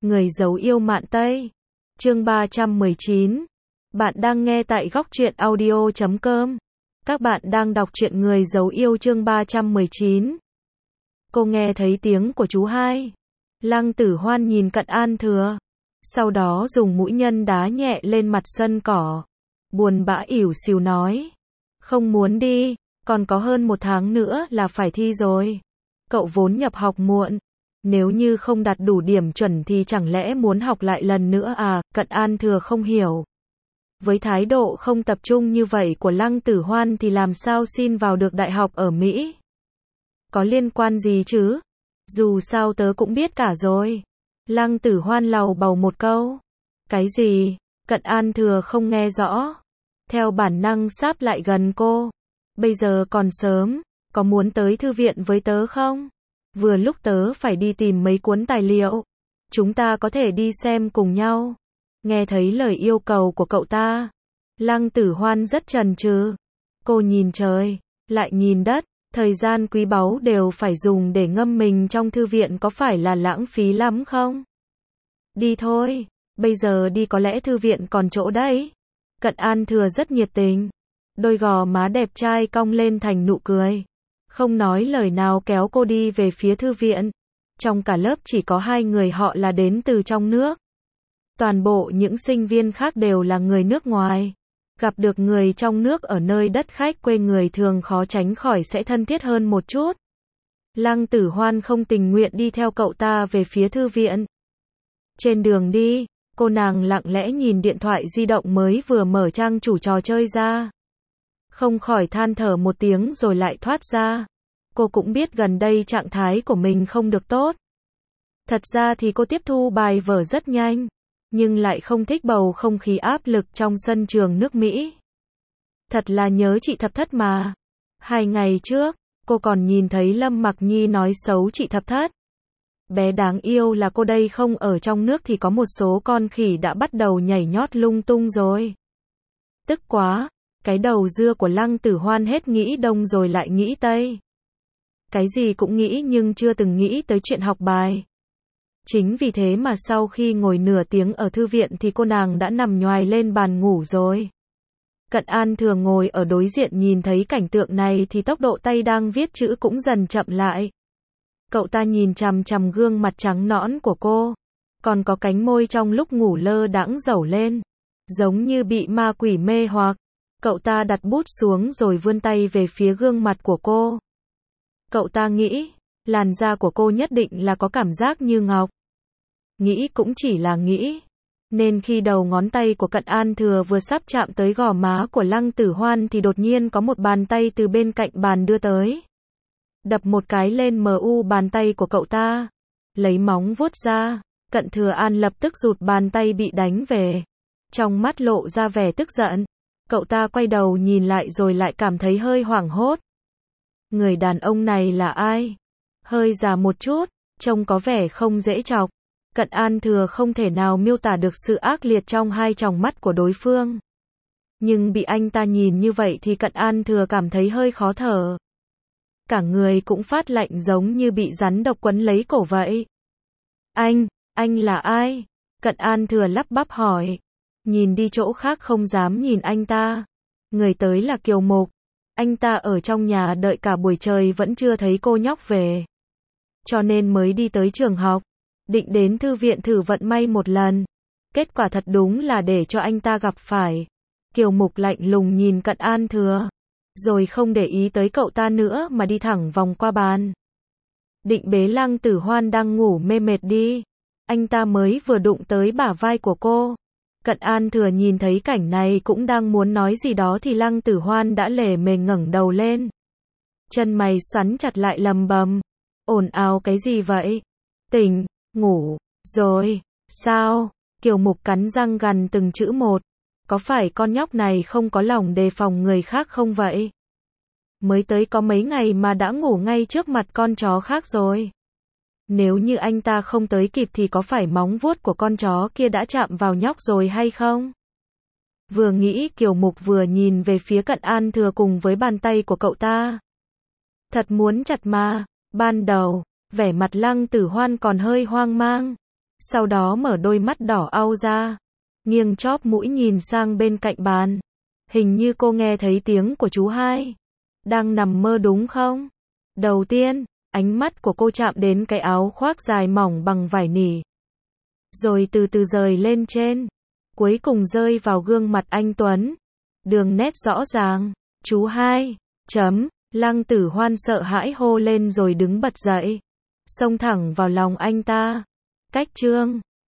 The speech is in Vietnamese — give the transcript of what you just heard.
Người giấu yêu mạn Tây. Chương 319. Bạn đang nghe tại Góc Truyện Audio.com. Các bạn đang đọc truyện Người giấu yêu chương 319. Cô nghe thấy tiếng của chú hai. Lăng Tử Hoan nhìn Cận An Thừa. Sau đó dùng mũi nhân đá nhẹ lên mặt sân cỏ. Buồn bã ỉu xìu nói. Không muốn đi, còn có hơn 1 tháng nữa là phải thi rồi. Cậu vốn nhập học muộn. Nếu như không đạt đủ điểm chuẩn thì chẳng lẽ muốn học lại lần nữa à? Cận An Thừa không hiểu. Với thái độ không tập trung như vậy của Lăng Tử Hoan thì làm sao xin vào được đại học ở Mỹ? Có liên quan gì chứ? Dù sao tớ cũng biết cả rồi. Lăng Tử Hoan lầu bầu một câu. Cái gì? Cận An Thừa không nghe rõ. Theo bản năng sáp lại gần cô. Bây giờ còn sớm, có muốn tới thư viện với tớ không? Vừa lúc tớ phải đi tìm mấy cuốn tài liệu. Chúng ta có thể đi xem cùng nhau. Nghe thấy lời yêu cầu của cậu ta. Lăng Tử Hoan rất chần chừ. Cô nhìn trời, lại nhìn đất. Thời gian quý báu đều phải dùng để ngâm mình trong thư viện có phải là lãng phí lắm không? Đi thôi, bây giờ đi có lẽ thư viện còn chỗ đấy. Cận An Thừa rất nhiệt tình. Đôi gò má đẹp trai cong lên thành nụ cười. Không nói lời nào kéo cô đi về phía thư viện. Trong cả lớp chỉ có 2 người họ là đến từ trong nước. Toàn bộ những sinh viên khác đều là người nước ngoài. Gặp được người trong nước ở nơi đất khách quê người thường khó tránh khỏi sẽ thân thiết hơn một chút. Lăng Tử Hoan không tình nguyện đi theo cậu ta về phía thư viện. Trên đường đi, cô nàng lặng lẽ nhìn điện thoại di động mới vừa mở trang chủ trò chơi ra. Không khỏi than thở một tiếng rồi lại thoát ra. Cô cũng biết gần đây trạng thái của mình không được tốt. Thật ra thì cô tiếp thu bài vở rất nhanh, nhưng lại không thích bầu không khí áp lực trong sân trường nước Mỹ. Thật là nhớ chị Thập Thất mà. 2 ngày trước, cô còn nhìn thấy Lâm Mặc Nhi nói xấu chị Thập Thất. Bé đáng yêu là cô đây không ở trong nước thì có một số con khỉ đã bắt đầu nhảy nhót lung tung rồi. Tức quá, cái đầu dưa của Lăng Tử Hoan hết nghĩ đông rồi lại nghĩ tây. Cái gì cũng nghĩ nhưng chưa từng nghĩ tới chuyện học bài. Chính vì thế mà sau khi ngồi nửa tiếng ở thư viện thì cô nàng đã nằm nhoài lên bàn ngủ rồi. Cận An Thừa ngồi ở đối diện nhìn thấy cảnh tượng này thì tốc độ tay đang viết chữ cũng dần chậm lại. Cậu ta nhìn chằm chằm gương mặt trắng nõn của cô, còn có cánh môi trong lúc ngủ lơ đãng dẩu lên, giống như bị ma quỷ mê hoặc. Cậu ta đặt bút xuống rồi vươn tay về phía gương mặt của cô. Cậu ta nghĩ, làn da của cô nhất định là có cảm giác như ngọc. Nghĩ cũng chỉ là nghĩ. Nên khi đầu ngón tay của Cận An Thừa vừa sắp chạm tới gò má của Lăng Tử Hoan thì đột nhiên có một bàn tay từ bên cạnh bàn đưa tới. Đập một cái lên bàn tay của cậu ta. Lấy móng vuốt ra. Cận Thừa An lập tức rụt bàn tay bị đánh về. Trong mắt lộ ra vẻ tức giận. Cậu ta quay đầu nhìn lại rồi lại cảm thấy hơi hoảng hốt. Người đàn ông này là ai? Hơi già một chút, trông có vẻ không dễ chọc. Cận An Thừa không thể nào miêu tả được sự ác liệt trong hai tròng mắt của đối phương. Nhưng bị anh ta nhìn như vậy thì Cận An Thừa cảm thấy hơi khó thở. Cả người cũng phát lạnh giống như bị rắn độc quấn lấy cổ vậy. Anh là ai? Cận An Thừa lắp bắp hỏi. Nhìn đi chỗ khác không dám nhìn anh ta. Người tới là Kiều Mục. Anh ta ở trong nhà đợi cả buổi trời vẫn chưa thấy cô nhóc về. Cho nên mới đi tới trường học. Định đến thư viện thử vận may một lần. Kết quả thật đúng là để cho anh ta gặp phải. Kiều Mục lạnh lùng nhìn Cận An Thừa. Rồi không để ý tới cậu ta nữa mà đi thẳng vòng qua bàn. Định bế Lăng Tử Hoan đang ngủ mê mệt đi. Anh ta mới vừa đụng tới bả vai của cô. Cận An Thừa nhìn thấy cảnh này cũng đang muốn nói gì đó thì Lăng Tử Hoan đã lề mề ngẩng đầu lên. Chân mày xoắn chặt lại lầm bầm. Ồn ào cái gì vậy? Tỉnh, ngủ, rồi, sao? Kiều Mục cắn răng gằn từng chữ một. Có phải con nhóc này không có lòng đề phòng người khác không vậy? Mới tới có mấy ngày mà đã ngủ ngay trước mặt con chó khác rồi. Nếu như anh ta không tới kịp thì có phải móng vuốt của con chó kia đã chạm vào nhóc rồi hay không? Vừa nghĩ Kiều Mục vừa nhìn về phía Cận An Thừa cùng với bàn tay của cậu ta. Thật muốn chặt mà. Ban đầu, vẻ mặt Lăng Tử Hoan còn hơi hoang mang. Sau đó mở đôi mắt đỏ au ra, nghiêng chóp mũi nhìn sang bên cạnh bàn. Hình như cô nghe thấy tiếng của chú hai. Đang nằm mơ đúng không? Đầu tiên, ánh mắt của cô chạm đến cái áo khoác dài mỏng bằng vải nỉ. Rồi từ từ rời lên trên. Cuối cùng rơi vào gương mặt anh Tuấn. Đường nét rõ ràng. Chú hai. Lăng Tử Hoan sợ hãi hô lên rồi đứng bật dậy. Xông thẳng vào lòng anh ta. Cách chương